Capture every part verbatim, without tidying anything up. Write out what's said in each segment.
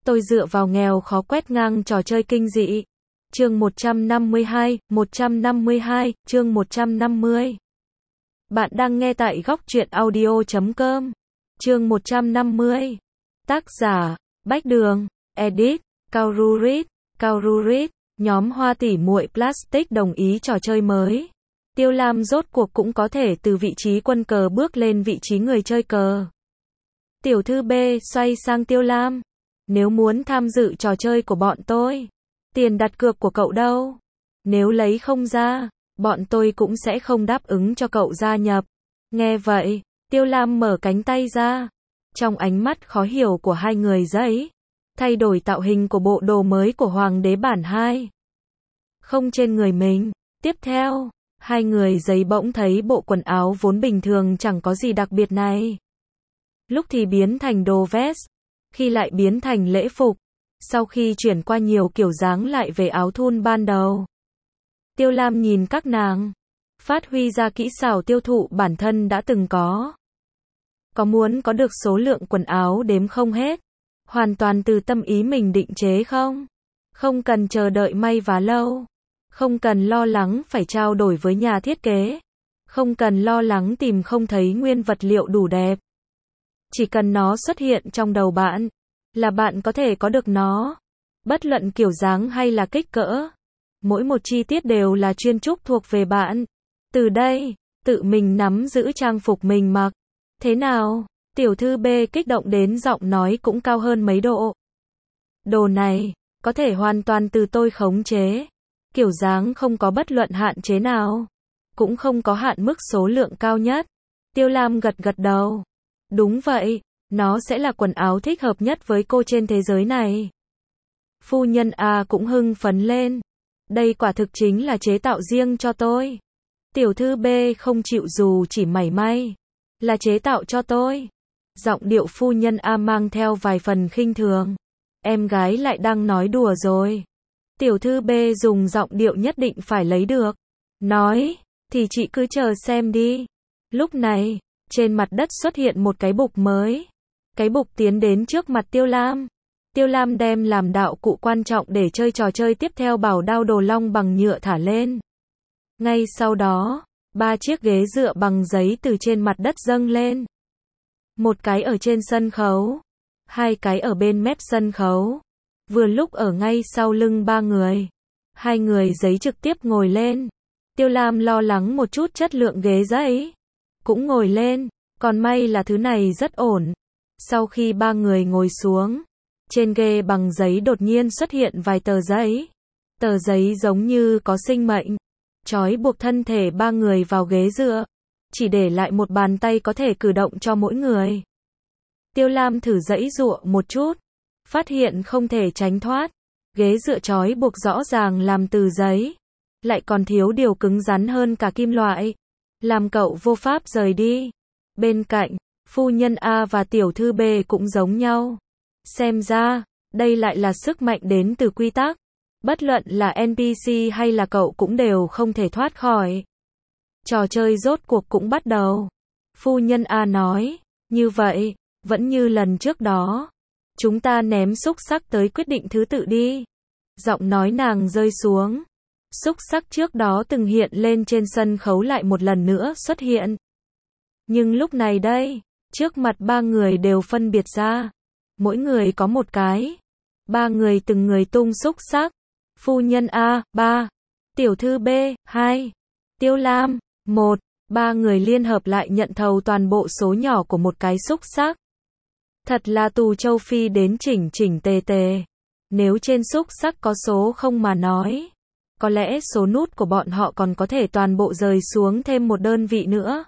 Tôi dựa vào nghèo khó quét ngang trò chơi kinh dị. Chương một trăm năm mươi hai, một trăm năm mươi hai, chương một trăm năm mươi. Bạn đang nghe tại góc truyện audio chấm com. Chương một trăm năm mươi. Tác giả, Bách Đường, edit, Kaururit, Kaururit, nhóm Hoa Tỉ Muội Plastic đồng ý trò chơi mới. Tiêu Lam rốt cuộc cũng có thể từ vị trí quân cờ bước lên vị trí người chơi cờ. Tiểu thư B xoay sang Tiêu Lam. Nếu muốn tham dự trò chơi của bọn tôi, tiền đặt cược của cậu đâu? Nếu lấy không ra, bọn tôi cũng sẽ không đáp ứng cho cậu gia nhập. Nghe vậy, Tiêu Lam mở cánh tay ra. Trong ánh mắt khó hiểu của hai người giấy, thay đổi tạo hình của bộ đồ mới của Hoàng đế bản hai. Không trên người mình. Tiếp theo, hai người giấy bỗng thấy bộ quần áo vốn bình thường chẳng có gì đặc biệt này. Lúc thì biến thành đồ vest, khi lại biến thành lễ phục, sau khi chuyển qua nhiều kiểu dáng lại về áo thun ban đầu. Tiêu Lam nhìn các nàng, phát huy ra kỹ xảo tiêu thụ bản thân đã từng có. Có muốn có được số lượng quần áo đếm không hết, hoàn toàn từ tâm ý mình định chế không? Không cần chờ đợi may vá lâu, không cần lo lắng phải trao đổi với nhà thiết kế, không cần lo lắng tìm không thấy nguyên vật liệu đủ đẹp. Chỉ cần nó xuất hiện trong đầu bạn, là bạn có thể có được nó. Bất luận kiểu dáng hay là kích cỡ, mỗi một chi tiết đều là chuyên trúc thuộc về bạn. Từ đây, tự mình nắm giữ trang phục mình mặc. Thế nào? Tiểu thư B kích động đến giọng nói cũng cao hơn mấy độ. Đồ này, có thể hoàn toàn từ tôi khống chế. Kiểu dáng không có bất luận hạn chế nào, cũng không có hạn mức số lượng cao nhất. Tiêu Lam gật gật đầu. Đúng vậy, nó sẽ là quần áo thích hợp nhất với cô trên thế giới này. Phu nhân A cũng hưng phấn lên. Đây quả thực chính là chế tạo riêng cho tôi. Tiểu thư B không chịu dù chỉ mảy may. Là chế tạo cho tôi. Giọng điệu phu nhân A mang theo vài phần khinh thường. Em gái lại đang nói đùa rồi. Tiểu thư B dùng giọng điệu nhất định phải lấy được. Nói, thì chị cứ chờ xem đi. Lúc này, trên mặt đất xuất hiện một cái bục mới. Cái bục tiến đến trước mặt Tiêu Lam. Tiêu Lam đem làm đạo cụ quan trọng để chơi trò chơi tiếp theo bảo đao đồ long bằng nhựa thả lên. Ngay sau đó, ba chiếc ghế dựa bằng giấy từ trên mặt đất dâng lên. Một cái ở trên sân khấu, hai cái ở bên mép sân khấu, vừa lúc ở ngay sau lưng ba người. Hai người giấy trực tiếp ngồi lên. Tiêu Lam lo lắng một chút chất lượng ghế giấy, cũng ngồi lên, còn may là thứ này rất ổn. Sau khi ba người ngồi xuống, trên ghế bằng giấy đột nhiên xuất hiện vài tờ giấy. Tờ giấy giống như có sinh mệnh, trói buộc thân thể ba người vào ghế dựa, chỉ để lại một bàn tay có thể cử động cho mỗi người. Tiêu Lam thử giãy giụa một chút, phát hiện không thể tránh thoát. Ghế dựa trói buộc rõ ràng làm từ giấy, lại còn thiếu điều cứng rắn hơn cả kim loại, làm cậu vô pháp rời đi. Bên cạnh, phu nhân A và tiểu thư B cũng giống nhau. Xem ra, đây lại là sức mạnh đến từ quy tắc. Bất luận là en pê xê hay là cậu cũng đều không thể thoát khỏi. Trò chơi rốt cuộc cũng bắt đầu. Phu nhân A nói, như vậy, vẫn như lần trước đó. Chúng ta ném xúc xắc tới quyết định thứ tự đi. Giọng nói nàng rơi xuống. Xúc xắc trước đó từng hiện lên trên sân khấu lại một lần nữa xuất hiện. Nhưng lúc này đây, trước mặt ba người đều phân biệt ra. Mỗi người có một cái. Ba người từng người tung xúc xắc. Phu nhân A, ba. Tiểu thư B, hai. Tiêu Lam, một. Ba người liên hợp lại nhận thầu toàn bộ số nhỏ của một cái xúc xắc. Thật là tù châu Phi đến chỉnh chỉnh tề tề. Nếu trên xúc xắc có số không mà nói, có lẽ số nút của bọn họ còn có thể toàn bộ rời xuống thêm một đơn vị nữa.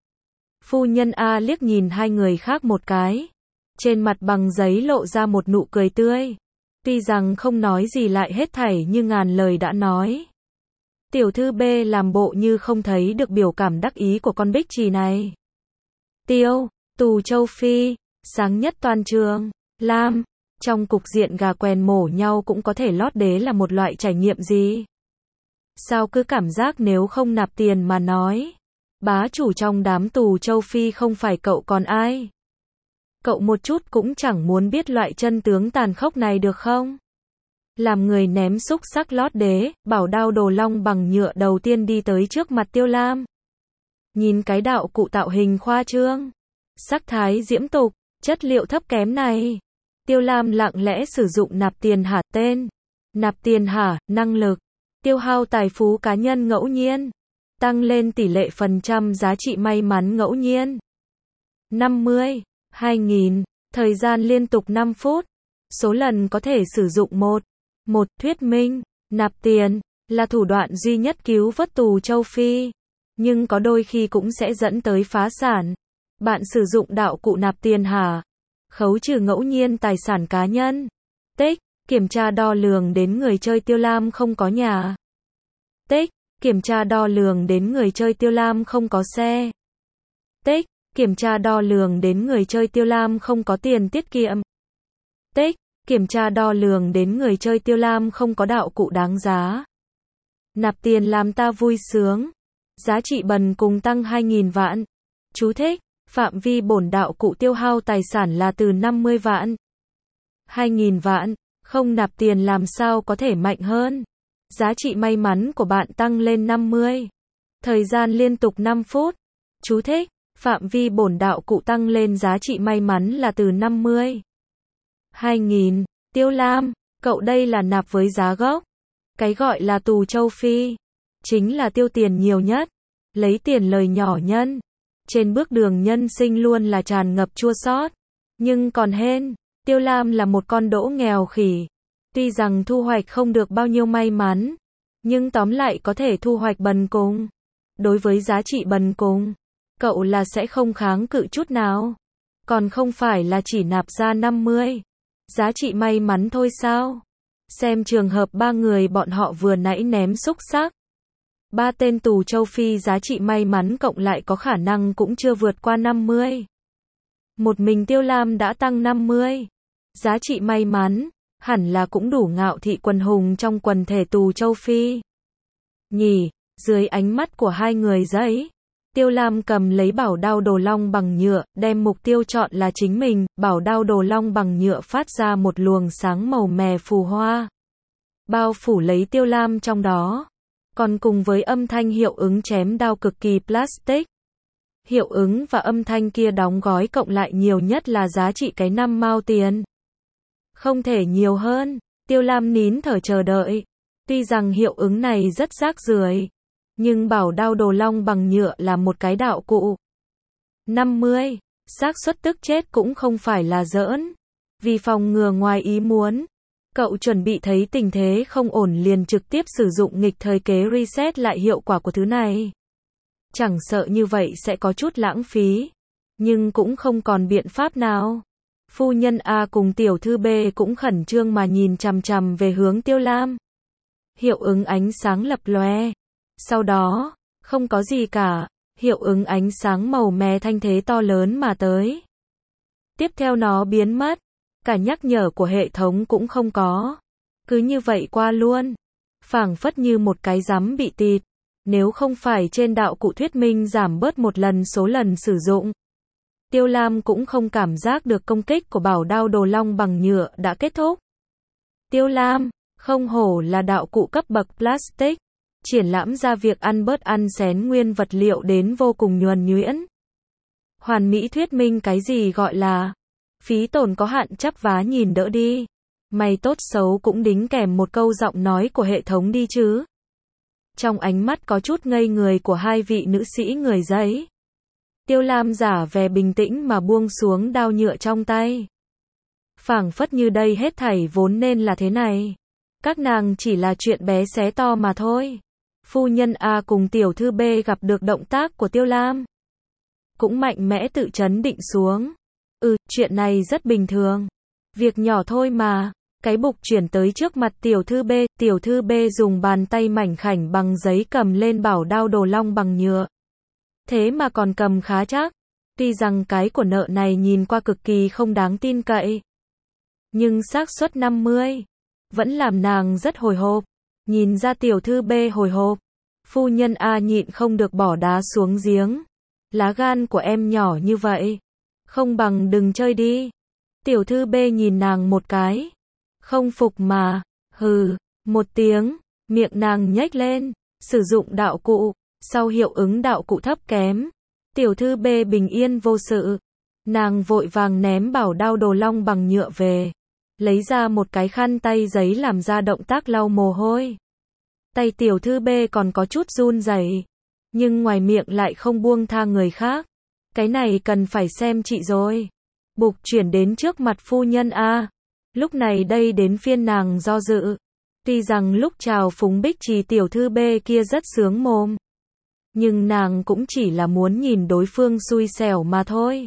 Phu nhân A liếc nhìn hai người khác một cái. Trên mặt bằng giấy lộ ra một nụ cười tươi. Tuy rằng không nói gì lại hết thảy như ngàn lời đã nói. Tiểu thư B làm bộ như không thấy được biểu cảm đắc ý của con bích trì này. Tiêu, tù châu Phi, sáng nhất toàn trường. Lam, trong cục diện gà quèn mổ nhau cũng có thể lót đế là một loại trải nghiệm gì? Sao cứ cảm giác nếu không nạp tiền mà nói, bá chủ trong đám tù châu Phi không phải cậu còn ai? Cậu một chút cũng chẳng muốn biết loại chân tướng tàn khốc này được không? Làm người ném xúc sắc lót đế, bảo đao đồ long bằng nhựa đầu tiên đi tới trước mặt Tiêu Lam. Nhìn cái đạo cụ tạo hình khoa trương, sắc thái diễm tục, chất liệu thấp kém này. Tiêu Lam lặng lẽ sử dụng nạp tiền hả tên. Nạp tiền hả, năng lực. Tiêu hao tài phú cá nhân ngẫu nhiên. Tăng lên tỷ lệ phần trăm giá trị may mắn ngẫu nhiên. năm mươi, hai nghìn. Thời gian liên tục năm phút. Số lần có thể sử dụng một. một. Thuyết minh, nạp tiền, là thủ đoạn duy nhất cứu vớt tù châu Phi. Nhưng có đôi khi cũng sẽ dẫn tới phá sản. Bạn sử dụng đạo cụ nạp tiền hả? Khấu trừ ngẫu nhiên tài sản cá nhân. Tích, kiểm tra đo lường đến người chơi Tiêu Lam không có nhà. Tích, kiểm tra đo lường đến người chơi Tiêu Lam không có xe. Tích, kiểm tra đo lường đến người chơi Tiêu Lam không có tiền tiết kiệm. Tích, kiểm tra đo lường đến người chơi Tiêu Lam không có đạo cụ đáng giá. Nạp tiền làm ta vui sướng. Giá trị bần cùng tăng hai nghìn vạn. Chú thích, phạm vi bổn đạo cụ tiêu hao tài sản là từ năm mươi vạn. hai nghìn vạn, không nạp tiền làm sao có thể mạnh hơn. Giá trị may mắn của bạn tăng lên năm mươi. Thời gian liên tục năm phút. Chú thích, phạm vi bổn đạo cụ tăng lên giá trị may mắn là từ năm mươi. hai nghìn, Tiêu Lam, cậu đây là nạp với giá gốc. Cái gọi là tù châu Phi, chính là tiêu tiền nhiều nhất, lấy tiền lời nhỏ nhân. Trên bước đường nhân sinh luôn là tràn ngập chua xót, nhưng còn hên, Tiêu Lam là một con đỗ nghèo khỉ. Tuy rằng thu hoạch không được bao nhiêu may mắn, nhưng tóm lại có thể thu hoạch bần cùng. Đối với giá trị bần cùng, cậu là sẽ không kháng cự chút nào. Còn không phải là chỉ nạp ra năm mươi. Giá trị may mắn thôi sao? Xem trường hợp ba người bọn họ vừa nãy ném xúc xắc. Ba tên tù châu Phi giá trị may mắn cộng lại có khả năng cũng chưa vượt qua năm mươi. Một mình Tiêu Lam đã tăng năm mươi. Giá trị may mắn, hẳn là cũng đủ ngạo thị quần hùng trong quần thể tù châu Phi. Nhỉ, dưới ánh mắt của hai người giấy, Tiêu Lam cầm lấy bảo đao đồ long bằng nhựa, đem mục tiêu chọn là chính mình, bảo đao đồ long bằng nhựa phát ra một luồng sáng màu mè phù hoa. Bao phủ lấy Tiêu Lam trong đó. Còn cùng với âm thanh hiệu ứng chém đao cực kỳ plastic. Hiệu ứng và âm thanh kia đóng gói cộng lại nhiều nhất là giá trị cái năm mao tiền. Không thể nhiều hơn. Tiêu Lam nín thở chờ đợi. Tuy rằng hiệu ứng này rất rác rưởi, nhưng bảo đao đồ long bằng nhựa là một cái đạo cụ. năm mươi. Xác suất tức chết cũng không phải là giỡn. Vì phòng ngừa ngoài ý muốn, cậu chuẩn bị thấy tình thế không ổn liền trực tiếp sử dụng nghịch thời kế reset lại hiệu quả của thứ này. Chẳng sợ như vậy sẽ có chút lãng phí, nhưng cũng không còn biện pháp nào. Phu nhân A cùng tiểu thư B cũng khẩn trương mà nhìn chằm chằm về hướng Tiêu Lam. Hiệu ứng ánh sáng lập lòe. Sau đó, không có gì cả, hiệu ứng ánh sáng màu mè thanh thế to lớn mà tới. Tiếp theo nó biến mất. Cả nhắc nhở của hệ thống cũng không có. Cứ như vậy qua luôn. Phảng phất như một cái rắm bị tịt. Nếu không phải trên đạo cụ thuyết minh giảm bớt một lần số lần sử dụng, Tiêu Lam cũng không cảm giác được công kích của bảo đao đồ long bằng nhựa đã kết thúc. Tiêu Lam, không hổ là đạo cụ cấp bậc plastic, triển lãm ra việc ăn bớt ăn xén nguyên vật liệu đến vô cùng nhuần nhuyễn. Hoàn mỹ thuyết minh cái gì gọi là phí tổn có hạn chắp vá nhìn đỡ đi. Mày tốt xấu cũng đính kèm một câu giọng nói của hệ thống đi chứ. Trong ánh mắt có chút ngây người của hai vị nữ sĩ người giấy, Tiêu Lam giả vẻ bình tĩnh mà buông xuống đao nhựa trong tay. Phảng phất như đây hết thảy vốn nên là thế này. Các nàng chỉ là chuyện bé xé to mà thôi. Phu nhân A cùng tiểu thư B gặp được động tác của Tiêu Lam, cũng mạnh mẽ tự trấn định xuống. Ừ, chuyện này rất bình thường. Việc nhỏ thôi mà. Cái bục chuyển tới trước mặt tiểu thư B, tiểu thư B dùng bàn tay mảnh khảnh bằng giấy cầm lên bảo đao đồ long bằng nhựa. Thế mà còn cầm khá chắc. Tuy rằng cái của nợ này nhìn qua cực kỳ không đáng tin cậy, nhưng xác suất năm mươi vẫn làm nàng rất hồi hộp. Nhìn ra tiểu thư B hồi hộp, phu nhân A nhịn không được bỏ đá xuống giếng. Lá gan của em nhỏ như vậy, Không bằng đừng chơi đi. Tiểu thư B nhìn nàng một cái. Không phục mà. Hừ, một tiếng, miệng nàng nhếch lên, sử dụng đạo cụ, sau hiệu ứng đạo cụ thấp kém. Tiểu thư B bình yên vô sự. Nàng vội vàng ném bảo đao đồ long bằng nhựa về. Lấy ra một cái khăn tay giấy làm ra động tác lau mồ hôi. Tay tiểu thư B còn có chút run rẩy, nhưng ngoài miệng lại không buông tha người khác. Cái này cần phải xem chị rồi. Bục chuyển đến trước mặt phu nhân A. Lúc này đây đến phiên nàng do dự. Tuy rằng lúc chào phúng Bích Trì tiểu thư B kia rất sướng mồm, nhưng nàng cũng chỉ là muốn nhìn đối phương xui xẻo mà thôi.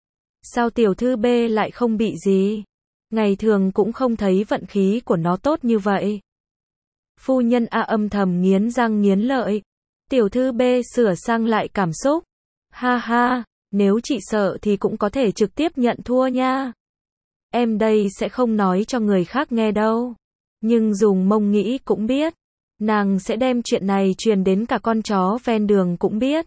Sao tiểu thư B lại không bị gì? Ngày thường cũng không thấy vận khí của nó tốt như vậy. Phu nhân A âm thầm nghiến răng nghiến lợi. Tiểu thư B sửa sang lại cảm xúc. Ha ha, nếu chị sợ thì cũng có thể trực tiếp nhận thua nha. Em đây sẽ không nói cho người khác nghe đâu. Nhưng dùng mông nghĩ cũng biết. Nàng sẽ đem chuyện này truyền đến cả con chó ven đường cũng biết.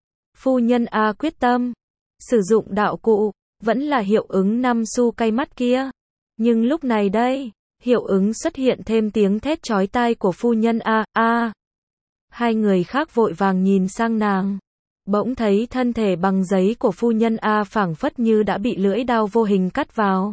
Phu nhân A quyết tâm. Sử dụng đạo cụ, vẫn là hiệu ứng năm xu cay mắt kia. Nhưng lúc này đây, hiệu ứng xuất hiện thêm tiếng thét chói tai của phu nhân A. A. Hai người khác vội vàng nhìn sang nàng. Bỗng thấy thân thể bằng giấy của phu nhân A phảng phất như đã bị lưỡi đao vô hình cắt vào.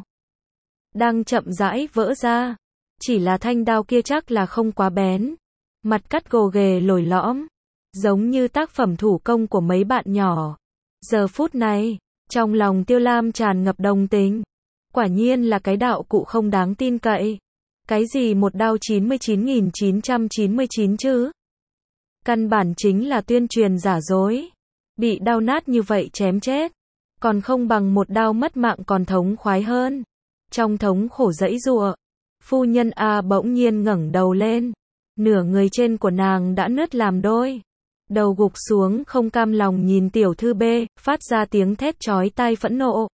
Đang chậm rãi vỡ ra. Chỉ là thanh đao kia chắc là không quá bén. Mặt cắt gồ ghề lồi lõm. Giống như tác phẩm thủ công của mấy bạn nhỏ. Giờ phút này, trong lòng Tiêu Lam tràn ngập đồng tình. Quả nhiên là cái đạo cụ không đáng tin cậy. Cái gì một đao chín mươi chín nghìn chín trăm chín mươi chín chứ? Căn bản chính là tuyên truyền giả dối. Bị đao nát như vậy chém chết. Còn không bằng một đao mất mạng còn thống khoái hơn. Trong thống khổ giãy giụa, phu nhân A bỗng nhiên ngẩng đầu lên. Nửa người trên của nàng đã nứt làm đôi. Đầu gục xuống không cam lòng nhìn tiểu thư B, phát ra tiếng thét chói tai phẫn nộ.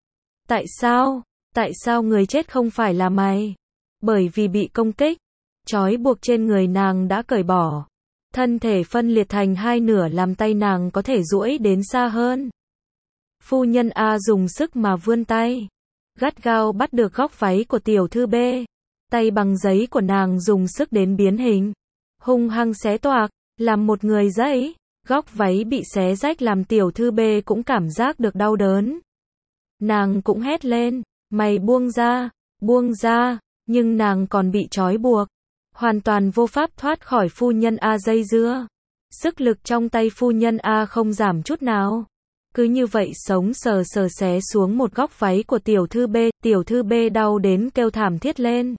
Tại sao? Tại sao người chết không phải là mày? Bởi vì bị công kích, trói buộc trên người nàng đã cởi bỏ. Thân thể phân liệt thành hai nửa làm tay nàng có thể duỗi đến xa hơn. Phu nhân A dùng sức mà vươn tay. Gắt gao bắt được góc váy của tiểu thư B. Tay bằng giấy của nàng dùng sức đến biến hình. Hung hăng xé toạc, làm một người dãy. Góc váy bị xé rách làm tiểu thư B cũng cảm giác được đau đớn. Nàng cũng hét lên, mày buông ra, buông ra, nhưng nàng còn bị trói buộc. Hoàn toàn vô pháp thoát khỏi phu nhân A dây dưa. Sức lực trong tay phu nhân A không giảm chút nào. Cứ như vậy sống sờ sờ xé xuống một góc váy của tiểu thư B, tiểu thư B đau đến kêu thảm thiết lên.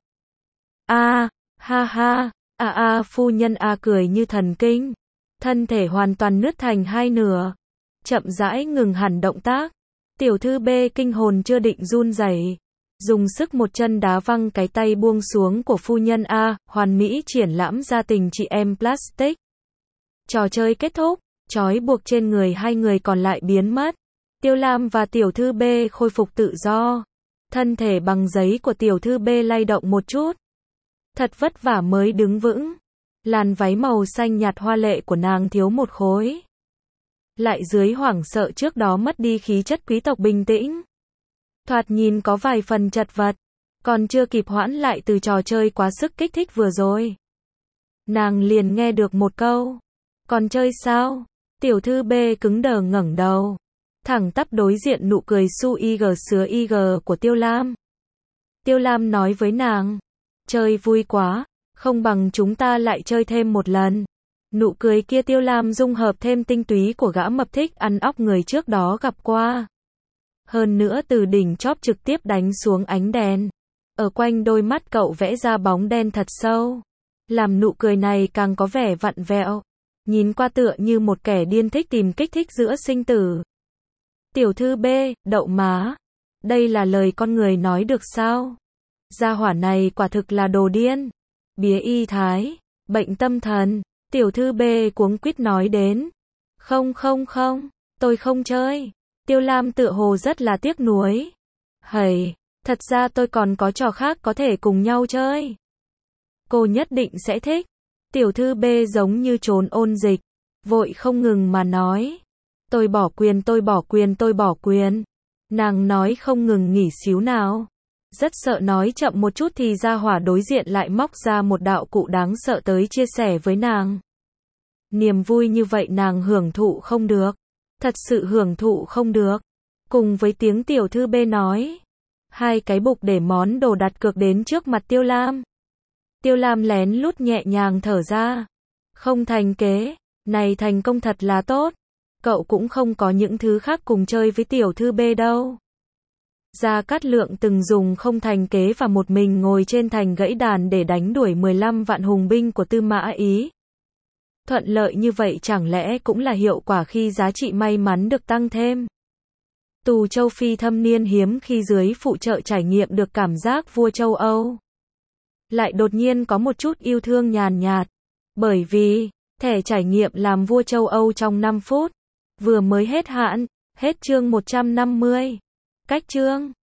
A, ha ha, a a phu nhân A cười như thần kinh. Thân thể hoàn toàn nứt thành hai nửa. Chậm rãi ngừng hẳn động tác. Tiểu thư B kinh hồn chưa định run rẩy, dùng sức một chân đá văng cái tay buông xuống của phu nhân A, hoàn mỹ triển lãm ra tình chị em plastic. Trò chơi kết thúc, trói buộc trên người hai người còn lại biến mất. Tiêu Lam và tiểu thư B khôi phục tự do. Thân thể bằng giấy của tiểu thư B lay động một chút. Thật vất vả mới đứng vững. Làn váy màu xanh nhạt hoa lệ của nàng thiếu một khối. Lại dưới hoảng sợ trước đó mất đi khí chất quý tộc bình tĩnh. Thoạt nhìn có vài phần chật vật. Còn chưa kịp hoãn lại từ trò chơi quá sức kích thích vừa rồi. Nàng liền nghe được một câu. Còn chơi sao? Tiểu thư B cứng đờ ngẩng đầu. Thẳng tắp đối diện nụ cười su ig sứa ig của Tiêu Lam. Tiêu Lam nói với nàng. Chơi vui quá. Không bằng chúng ta lại chơi thêm một lần. Nụ cười kia Tiêu Lam dung hợp thêm tinh túy của gã mập thích ăn óc người trước đó gặp qua. Hơn nữa từ đỉnh chóp trực tiếp đánh xuống ánh đèn. Ở quanh đôi mắt cậu vẽ ra bóng đen thật sâu. Làm nụ cười này càng có vẻ vặn vẹo. Nhìn qua tựa như một kẻ điên thích tìm kích thích giữa sinh tử. Tiểu thư B, đậu má. Đây là lời con người nói được sao? Gia hỏa này quả thực là đồ điên. Bía y thái, bệnh tâm thần. Tiểu thư B cuống quýt nói đến. Không không không, tôi không chơi. Tiêu Lam tựa hồ rất là tiếc nuối. Hầy, thật ra tôi còn có trò khác có thể cùng nhau chơi. Cô nhất định sẽ thích. Tiểu thư B giống như trốn ôn dịch. Vội không ngừng mà nói. Tôi bỏ quyền tôi bỏ quyền tôi bỏ quyền. Nàng nói không ngừng nghỉ xíu nào. Rất sợ nói chậm một chút thì gia hỏa đối diện lại móc ra một đạo cụ đáng sợ tới chia sẻ với nàng. Niềm vui như vậy nàng hưởng thụ không được. Thật sự hưởng thụ không được. Cùng với tiếng tiểu thư B nói. Hai cái bục để món đồ đặt cược đến trước mặt Tiêu Lam. Tiêu Lam lén lút nhẹ nhàng thở ra. Không thành kế. Này thành công thật là tốt. Cậu cũng không có những thứ khác cùng chơi với tiểu thư B đâu. Gia Cát Lượng từng dùng không thành kế và một mình ngồi trên thành gãy đàn để đánh đuổi mười lăm vạn hùng binh của Tư Mã Ý. Thuận lợi như vậy chẳng lẽ cũng là hiệu quả khi giá trị may mắn được tăng thêm. Tù châu Phi thâm niên hiếm khi dưới phụ trợ trải nghiệm được cảm giác vua châu Âu. Lại đột nhiên có một chút yêu thương nhàn nhạt. Bởi vì, thẻ trải nghiệm làm vua châu Âu trong năm phút. Vừa mới hết hạn, hết chương một trăm năm mươi. Cách chương